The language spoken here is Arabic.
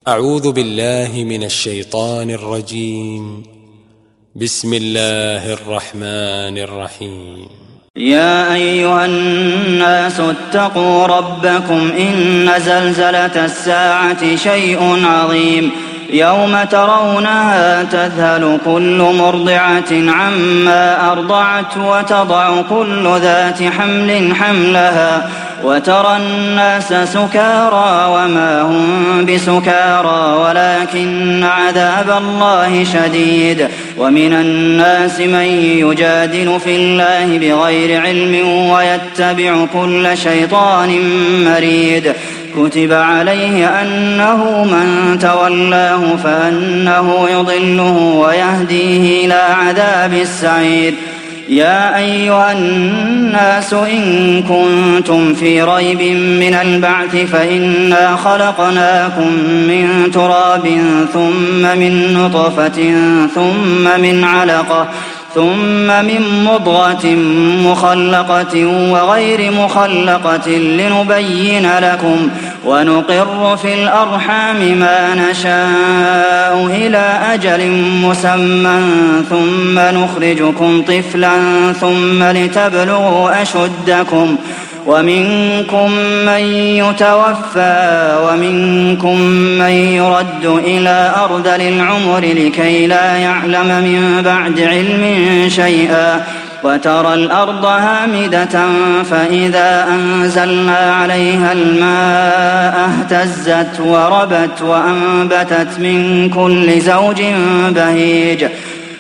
أعوذ بالله من الشيطان الرجيم. بسم الله الرحمن الرحيم. يا أيها الناس اتقوا ربكم إن زلزلة الساعة شيء عظيم يوم ترونها تذهل كل مرضعة عما أرضعت وتضع كل ذات حمل حملها وترى الناس سكارى وما هم بسكارى ولكن عذاب الله شديد. ومن الناس من يجادل في الله بغير علم ويتبع كل شيطان مريد. كتب عليه أنه من تولاه فأنه يضله ويهديه إلى عذاب السعير. يا أيها الناس إن كنتم في ريب من البعث فإنا خلقناكم من تراب ثم من نطفة ثم من علقة ثم من مضغة مخلقة وغير مخلقة لنبين لكم ونقر في الأرحام ما نشاء إلى أجل مسمى ثم نخرجكم طفلا ثم لتبلغوا أشدكم ومنكم من يتوفى ومنكم من يرد إلى أرذل العمر لكي لا يعلم من بعد علم شيئا. وترى الأرض هامدة فإذا أنزلنا عليها الماء اهتزت وربت وأنبتت من كل زوج بهيج